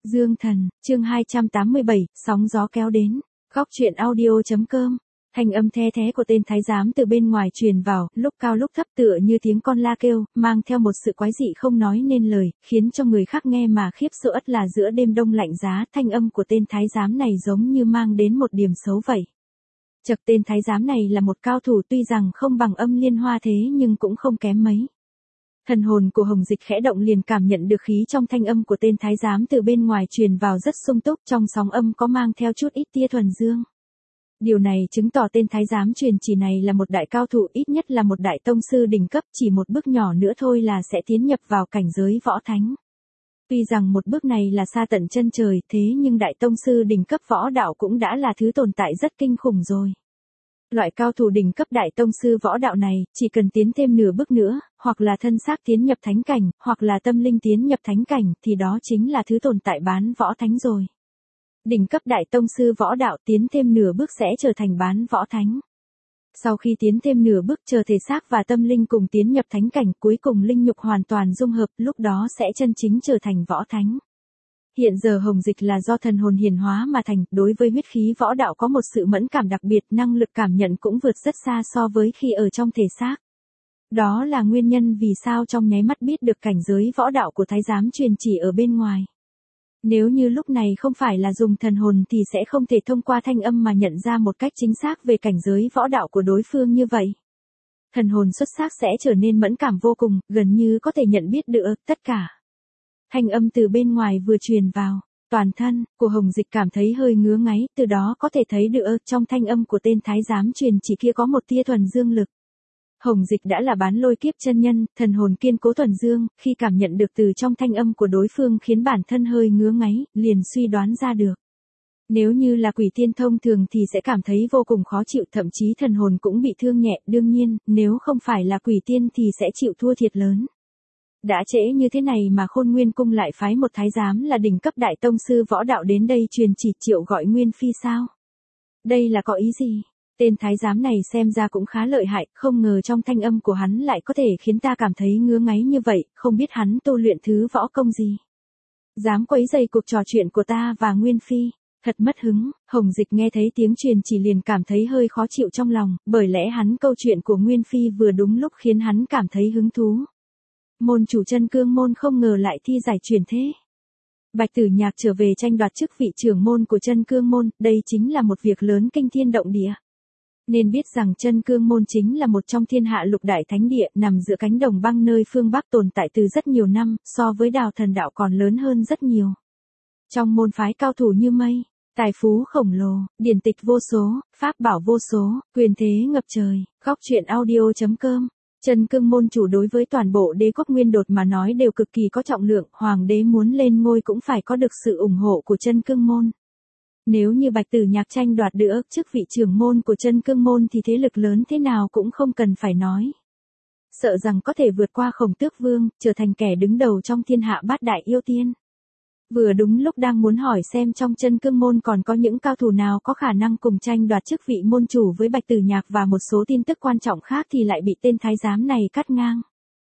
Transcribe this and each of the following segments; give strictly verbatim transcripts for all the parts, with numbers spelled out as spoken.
Dương Thần, chương hai trăm tám mươi bảy, sóng gió kéo đến. Góc truyện audio.com. Thanh âm the thé của tên thái giám từ bên ngoài truyền vào, lúc cao lúc thấp tựa như tiếng con la kêu, mang theo một sự quái dị không nói nên lời, khiến cho người khác nghe mà khiếp sợ. Ất là giữa đêm đông lạnh giá, thanh âm của tên thái giám này giống như mang đến một điểm xấu vậy. Chật, tên thái giám này là một cao thủ, tuy rằng không bằng Âm Liên Hoa thế nhưng cũng không kém mấy. Thần hồn của Hồng Dịch khẽ động, liền cảm nhận được khí trong thanh âm của tên thái giám từ bên ngoài truyền vào rất sung túc, trong sóng âm có mang theo chút ít tia thuần dương. Điều này chứng tỏ tên thái giám truyền chỉ này là một đại cao thủ, ít nhất là một đại tông sư đỉnh cấp, chỉ một bước nhỏ nữa thôi là sẽ tiến nhập vào cảnh giới võ thánh. Tuy rằng một bước này là xa tận chân trời, thế nhưng đại tông sư đỉnh cấp võ đạo cũng đã là thứ tồn tại rất kinh khủng rồi. Loại cao thủ đỉnh cấp đại tông sư võ đạo này, chỉ cần tiến thêm nửa bước nữa, hoặc là thân xác tiến nhập thánh cảnh, hoặc là tâm linh tiến nhập thánh cảnh, thì đó chính là thứ tồn tại bán võ thánh rồi. Đỉnh cấp đại tông sư võ đạo tiến thêm nửa bước sẽ trở thành bán võ thánh. Sau khi tiến thêm nửa bước, chờ thể xác và tâm linh cùng tiến nhập thánh cảnh, cuối cùng linh nhục hoàn toàn dung hợp, lúc đó sẽ chân chính trở thành võ thánh. Hiện giờ Hồng Dịch là do thần hồn hiển hóa mà thành, đối với huyết khí võ đạo có một sự mẫn cảm đặc biệt, năng lực cảm nhận cũng vượt rất xa so với khi ở trong thể xác. Đó là nguyên nhân vì sao trong nháy mắt biết được cảnh giới võ đạo của thái giám truyền chỉ ở bên ngoài. Nếu như lúc này không phải là dùng thần hồn thì sẽ không thể thông qua thanh âm mà nhận ra một cách chính xác về cảnh giới võ đạo của đối phương như vậy. Thần hồn xuất sắc sẽ trở nên mẫn cảm vô cùng, gần như có thể nhận biết được tất cả. Thanh âm từ bên ngoài vừa truyền vào, toàn thân của Hồng Dịch cảm thấy hơi ngứa ngáy, từ đó có thể thấy được trong thanh âm của tên thái giám truyền chỉ kia có một tia thuần dương lực. Hồng Dịch đã là bán lôi kiếp chân nhân, thần hồn kiên cố thuần dương, khi cảm nhận được từ trong thanh âm của đối phương khiến bản thân hơi ngứa ngáy, liền suy đoán ra được. Nếu như là quỷ tiên thông thường thì sẽ cảm thấy vô cùng khó chịu, thậm chí thần hồn cũng bị thương nhẹ, đương nhiên, nếu không phải là quỷ tiên thì sẽ chịu thua thiệt lớn. Đã trễ như thế này mà Khôn Nguyên Cung lại phái một thái giám là đỉnh cấp đại tông sư võ đạo đến đây truyền chỉ triệu gọi Nguyên Phi sao? Đây là có ý gì? Tên thái giám này xem ra cũng khá lợi hại, không ngờ trong thanh âm của hắn lại có thể khiến ta cảm thấy ngứa ngáy như vậy, không biết hắn tu luyện thứ võ công gì. Dám quấy rầy cuộc trò chuyện của ta và Nguyên Phi, thật mất hứng. Hồng Dịch nghe thấy tiếng truyền chỉ liền cảm thấy hơi khó chịu trong lòng, bởi lẽ hắn câu chuyện của Nguyên Phi vừa đúng lúc khiến hắn cảm thấy hứng thú. Môn chủ Chân Cương môn không ngờ lại thi giải truyền thế. Bạch Tử Nhạc trở về tranh đoạt chức vị trưởng môn của Chân Cương môn, đây chính là một việc lớn kinh thiên động địa. Nên biết rằng Chân Cương môn chính là một trong thiên hạ lục đại thánh địa, nằm giữa cánh đồng băng nơi phương Bắc, tồn tại từ rất nhiều năm, so với Đào Thần đạo còn lớn hơn rất nhiều. Trong môn phái cao thủ như mây, tài phú khổng lồ, điển tịch vô số, pháp bảo vô số, quyền thế ngập trời. Góc truyện audio.com. Chân Cương môn chủ đối với toàn bộ đế quốc Nguyên Đột mà nói đều cực kỳ có trọng lượng, hoàng đế muốn lên ngôi cũng phải có được sự ủng hộ của Chân Cương môn. Nếu như Bạch Tử Nhạc tranh đoạt được chức vị trưởng môn của Chân Cương môn thì thế lực lớn thế nào cũng không cần phải nói. Sợ rằng có thể vượt qua Khổng Tước Vương, trở thành kẻ đứng đầu trong thiên hạ bát đại yêu tiên. Vừa đúng lúc đang muốn hỏi xem trong Chân Cương môn còn có những cao thủ nào có khả năng cùng tranh đoạt chức vị môn chủ với Bạch Tử Nhạc và một số tin tức quan trọng khác thì lại bị tên thái giám này cắt ngang.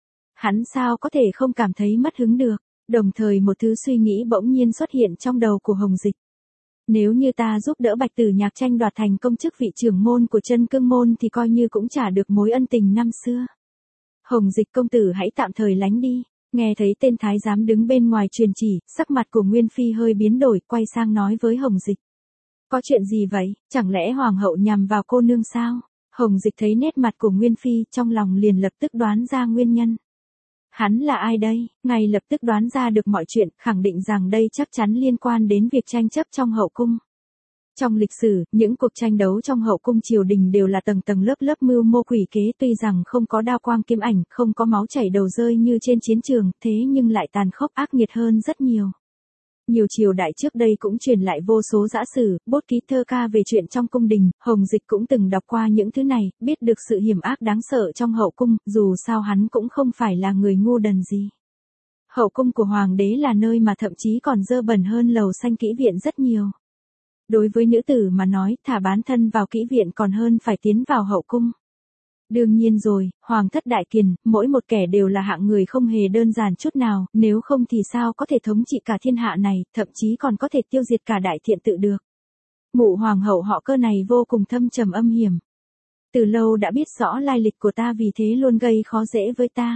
Hắn sao có thể không cảm thấy mất hứng được, đồng thời một thứ suy nghĩ bỗng nhiên xuất hiện trong đầu của Hồng Dịch. Nếu như ta giúp đỡ Bạch Tử Nhạc tranh đoạt thành công chức vị trưởng môn của Chân Cương môn thì coi như cũng trả được mối ân tình năm xưa. Hồng Dịch công tử hãy tạm thời lánh đi. Nghe thấy tên thái giám đứng bên ngoài truyền chỉ, sắc mặt của Nguyên Phi hơi biến đổi, quay sang nói với Hồng Dịch. Có chuyện gì vậy, chẳng lẽ hoàng hậu nhằm vào cô nương sao? Hồng Dịch thấy nét mặt của Nguyên Phi, trong lòng liền lập tức đoán ra nguyên nhân. Hắn là ai đây? Ngay lập tức đoán ra được mọi chuyện, khẳng định rằng đây chắc chắn liên quan đến việc tranh chấp trong hậu cung. Trong lịch sử, những cuộc tranh đấu trong hậu cung triều đình đều là tầng tầng lớp lớp mưu mô quỷ kế, tuy rằng không có đao quang kiếm ảnh, không có máu chảy đầu rơi như trên chiến trường, thế nhưng lại tàn khốc ác nghiệt hơn rất nhiều. Nhiều triều đại trước đây cũng truyền lại vô số dã sử, bút ký thơ ca về chuyện trong cung đình, Hồng Dịch cũng từng đọc qua những thứ này, biết được sự hiểm ác đáng sợ trong hậu cung, dù sao hắn cũng không phải là người ngu đần gì. Hậu cung của hoàng đế là nơi mà thậm chí còn dơ bẩn hơn lầu xanh kỹ viện rất nhiều. Đối với nữ tử mà nói, thả bán thân vào kỹ viện còn hơn phải tiến vào hậu cung. Đương nhiên rồi, Hoàng thất đại kiền, mỗi một kẻ đều là hạng người không hề đơn giản chút nào, nếu không thì sao có thể thống trị cả thiên hạ này, thậm chí còn có thể tiêu diệt cả đại thiện tự được. Mụ hoàng hậu họ Cơ này vô cùng thâm trầm âm hiểm. Từ lâu đã biết rõ lai lịch của ta vì thế luôn gây khó dễ với ta.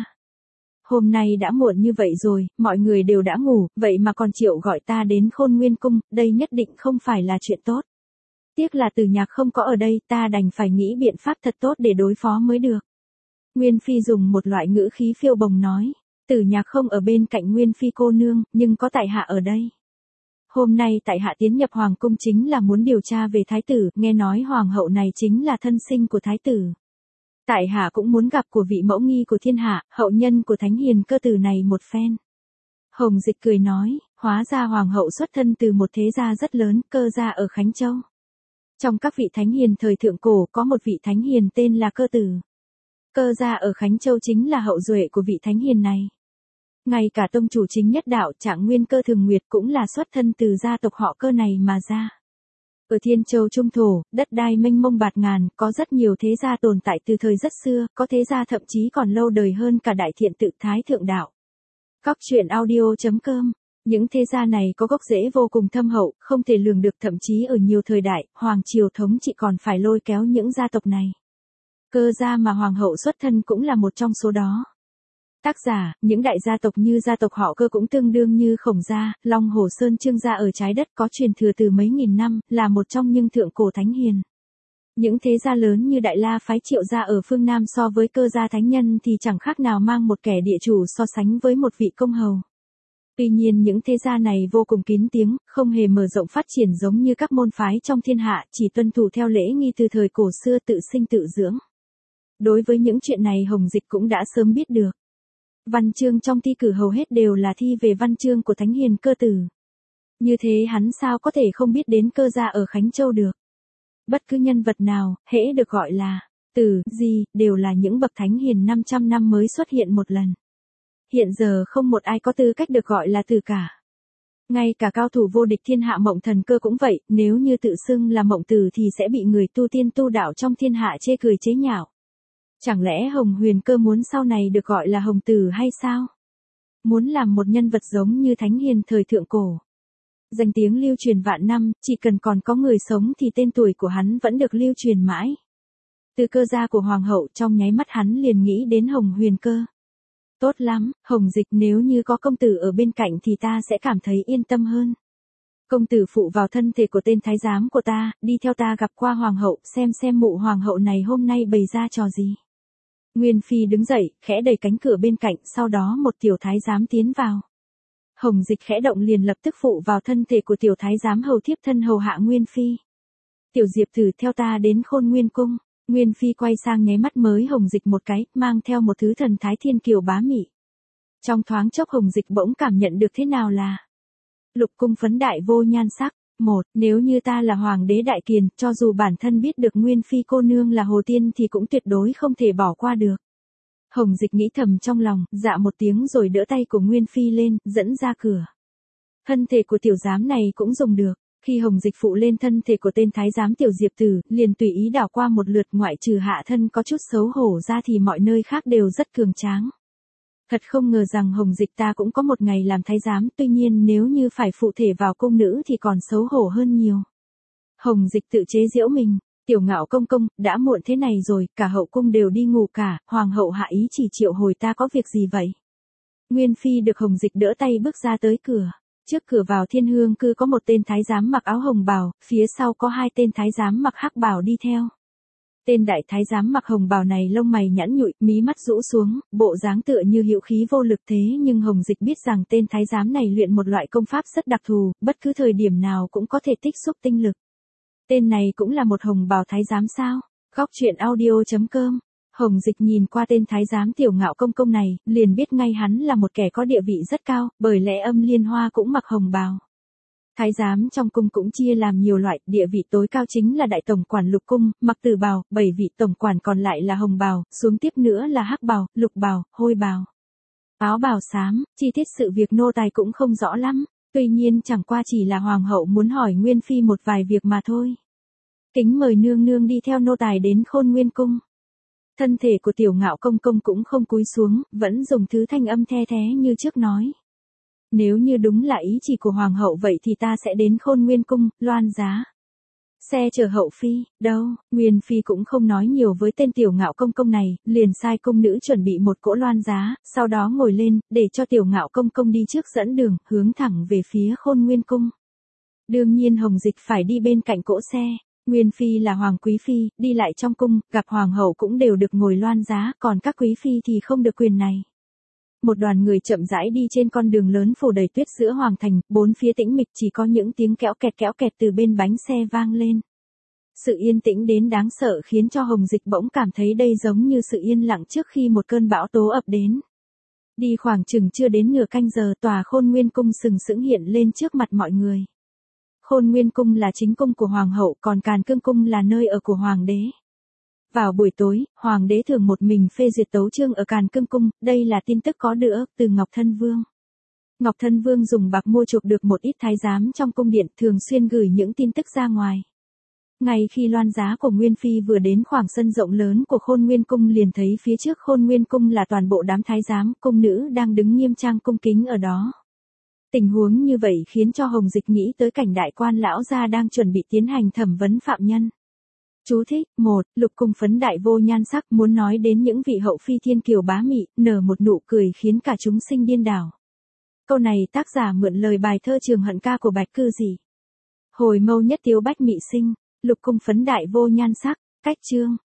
Hôm nay đã muộn như vậy rồi, mọi người đều đã ngủ, vậy mà còn chịu gọi ta đến Khôn Nguyên Cung, đây nhất định không phải là chuyện tốt. Tiếc là Tử Nhạc không có ở đây, ta đành phải nghĩ biện pháp thật tốt để đối phó mới được. Nguyên Phi dùng một loại ngữ khí phiêu bồng nói, Tử Nhạc không ở bên cạnh Nguyên Phi cô nương, nhưng có tại hạ ở đây. Hôm nay tại hạ tiến nhập hoàng cung chính là muốn điều tra về thái tử, nghe nói hoàng hậu này chính là thân sinh của thái tử. Tại hạ cũng muốn gặp của vị mẫu nghi của thiên hạ, hậu nhân của thánh hiền Cơ tử này một phen. Hồng Dịch cười nói, hóa ra hoàng hậu xuất thân từ một thế gia rất lớn, Cơ gia ở Khánh Châu. Trong các vị thánh hiền thời thượng cổ có một vị thánh hiền tên là Cơ tử. Cơ gia ở Khánh Châu chính là hậu duệ của vị thánh hiền này. Ngay cả tông chủ chính nhất đạo Trạng Nguyên Cơ Thường Nguyệt cũng là xuất thân từ gia tộc họ Cơ này mà ra. Ở Thiên Châu Trung Thổ, đất đai mênh mông bạt ngàn, có rất nhiều thế gia tồn tại từ thời rất xưa, có thế gia thậm chí còn lâu đời hơn cả đại thiện tự Thái Thượng Đạo. Cóc truyện audio chấm com. Những thế gia này có gốc rễ vô cùng thâm hậu, không thể lường được, thậm chí ở nhiều thời đại, hoàng triều thống trị còn phải lôi kéo những gia tộc này. Cơ gia mà hoàng hậu xuất thân cũng là một trong số đó. Tác giả, những đại gia tộc như gia tộc họ Cơ cũng tương đương như Khổng gia, Long Hồ Sơn Trương gia ở trái đất có truyền thừa từ mấy nghìn năm, là một trong những thượng cổ thánh hiền. Những thế gia lớn như Đại La phái Triệu gia ở phương Nam so với Cơ gia thánh nhân thì chẳng khác nào mang một kẻ địa chủ so sánh với một vị công hầu. Tuy nhiên những thế gia này vô cùng kín tiếng, không hề mở rộng phát triển giống như các môn phái trong thiên hạ, chỉ tuân thủ theo lễ nghi từ thời cổ xưa tự sinh tự dưỡng. Đối với những chuyện này Hồng Dịch cũng đã sớm biết được. Văn chương trong thi cử hầu hết đều là thi về văn chương của thánh hiền Cơ tử. Như thế hắn sao có thể không biết đến Cơ gia ở Khánh Châu được. Bất cứ nhân vật nào, hễ được gọi là tử, gì, đều là những bậc thánh hiền năm trăm năm mới xuất hiện một lần. Hiện giờ không một ai có tư cách được gọi là tử cả. Ngay cả cao thủ vô địch thiên hạ Mộng Thần Cơ cũng vậy, nếu như tự xưng là Mộng Tử thì sẽ bị người tu tiên tu đạo trong thiên hạ chê cười chế nhạo. Chẳng lẽ Hồng Huyền Cơ muốn sau này được gọi là Hồng Tử hay sao? Muốn làm một nhân vật giống như thánh hiền thời thượng cổ. Danh tiếng lưu truyền vạn năm, chỉ cần còn có người sống thì tên tuổi của hắn vẫn được lưu truyền mãi. Từ Cơ gia của hoàng hậu trong nháy mắt hắn liền nghĩ đến Hồng Huyền Cơ. Tốt lắm, Hồng Dịch, nếu như có công tử ở bên cạnh thì ta sẽ cảm thấy yên tâm hơn. Công tử phụ vào thân thể của tên thái giám của ta, đi theo ta gặp qua hoàng hậu, xem xem mụ hoàng hậu này hôm nay bày ra trò gì. Nguyên Phi đứng dậy, khẽ đẩy cánh cửa bên cạnh, sau đó một tiểu thái giám tiến vào. Hồng Dịch khẽ động liền lập tức phụ vào thân thể của tiểu thái giám hầu thiếp thân hầu hạ Nguyên Phi. Tiểu Diệp Tử, theo ta đến Khôn Nguyên Cung. Nguyên Phi quay sang nháy mắt mới Hồng Dịch một cái, mang theo một thứ thần thái thiên kiều bá mị. Trong thoáng chốc Hồng Dịch bỗng cảm nhận được thế nào là lục cung phấn đại vô nhan sắc. Một, nếu như ta là hoàng đế đại kiền, cho dù bản thân biết được Nguyên Phi cô nương là hồ tiên thì cũng tuyệt đối không thể bỏ qua được. Hồng Dịch nghĩ thầm trong lòng, dạ một tiếng rồi đỡ tay của Nguyên Phi lên, dẫn ra cửa. Thân thể của tiểu giám này cũng dùng được. Khi Hồng Dịch phụ lên thân thể của tên thái giám tiểu Diệp Tử, liền tùy ý đảo qua một lượt, ngoại trừ hạ thân có chút xấu hổ ra thì mọi nơi khác đều rất cường tráng. Thật không ngờ rằng Hồng Dịch ta cũng có một ngày làm thái giám, tuy nhiên nếu như phải phụ thể vào cung nữ thì còn xấu hổ hơn nhiều. Hồng Dịch tự chế giễu mình, tiểu Ngạo công công, đã muộn thế này rồi, cả hậu cung đều đi ngủ cả, hoàng hậu hạ ý chỉ triệu hồi ta có việc gì vậy? Nguyên Phi được Hồng Dịch đỡ tay bước ra tới cửa. Trước cửa vào Thiên Hương cư có một tên thái giám mặc áo hồng bào, phía sau có hai tên thái giám mặc hắc bào đi theo. Tên đại thái giám mặc hồng bào này lông mày nhẵn nhụi, mí mắt rũ xuống, bộ dáng tựa như hữu khí vô lực, thế nhưng Hồng Dịch biết rằng tên thái giám này luyện một loại công pháp rất đặc thù, bất cứ thời điểm nào cũng có thể tích xúc tinh lực. Tên này cũng là một hồng bào thái giám sao? Góc truyện audio chấm com. Hồng Dịch nhìn qua tên thái giám tiểu Ngạo công công này, liền biết ngay hắn là một kẻ có địa vị rất cao, bởi lẽ Âm Liên Hoa cũng mặc hồng bào. Thái giám trong cung cũng chia làm nhiều loại, địa vị tối cao chính là đại tổng quản lục cung, mặc tử bào, bảy vị tổng quản còn lại là hồng bào, xuống tiếp nữa là hắc bào, lục bào, hôi bào, áo bào xám. Chi tiết sự việc nô tài cũng không rõ lắm, tuy nhiên chẳng qua chỉ là hoàng hậu muốn hỏi Nguyên Phi một vài việc mà thôi. Kính mời nương nương đi theo nô tài đến Khôn Nguyên Cung. Thân thể của Tiểu Ngạo công công cũng không cúi xuống, vẫn dùng thứ thanh âm the thé như trước nói. Nếu như đúng là ý chỉ của hoàng hậu vậy thì ta sẽ đến Khôn Nguyên cung, loan giá. Xe chở hậu phi, đâu, Nguyên phi cũng không nói nhiều với tên Tiểu Ngạo công công này, liền sai cung nữ chuẩn bị một cỗ loan giá, sau đó ngồi lên, để cho Tiểu Ngạo công công đi trước dẫn đường, hướng thẳng về phía Khôn Nguyên cung. Đương nhiên Hồng Dịch phải đi bên cạnh cỗ xe. Nguyên phi là hoàng quý phi, đi lại trong cung, gặp hoàng hậu cũng đều được ngồi loan giá, còn các quý phi thì không được quyền này. Một đoàn người chậm rãi đi trên con đường lớn phủ đầy tuyết giữa hoàng thành, bốn phía tĩnh mịch chỉ có những tiếng kéo kẹt kéo kẹt từ bên bánh xe vang lên. Sự yên tĩnh đến đáng sợ khiến cho Hồng Dịch bỗng cảm thấy đây giống như sự yên lặng trước khi một cơn bão tố ập đến. Đi khoảng chừng chưa đến nửa canh giờ, tòa Khôn Nguyên cung sừng sững hiện lên trước mặt mọi người. Khôn Nguyên cung là chính cung của hoàng hậu, còn Càn Cương cung là nơi ở của hoàng đế. Vào buổi tối, hoàng đế thường một mình phê duyệt tấu chương ở Càn Cương cung, đây là tin tức có được từ Ngọc Thân Vương. Ngọc Thân Vương dùng bạc mua chuộc được một ít thái giám trong cung điện, thường xuyên gửi những tin tức ra ngoài. Ngay khi loan giá của Nguyên phi vừa đến khoảng sân rộng lớn của Khôn Nguyên cung liền thấy phía trước Khôn Nguyên cung là toàn bộ đám thái giám, cung nữ đang đứng nghiêm trang cung kính ở đó. Tình huống như vậy khiến cho Hồng Dịch nghĩ tới cảnh đại quan lão gia đang chuẩn bị tiến hành thẩm vấn phạm nhân. Chú thích, một, Lục cung phấn đại vô nhan sắc, muốn nói đến những vị hậu phi thiên kiều bá mị, nở một nụ cười khiến cả chúng sinh điên đảo. Câu này tác giả mượn lời bài thơ Trường Hận ca của Bạch Cư Dì. Hồi mâu nhất tiếu bách mị sinh, lục cung phấn đại vô nhan sắc, cách chương.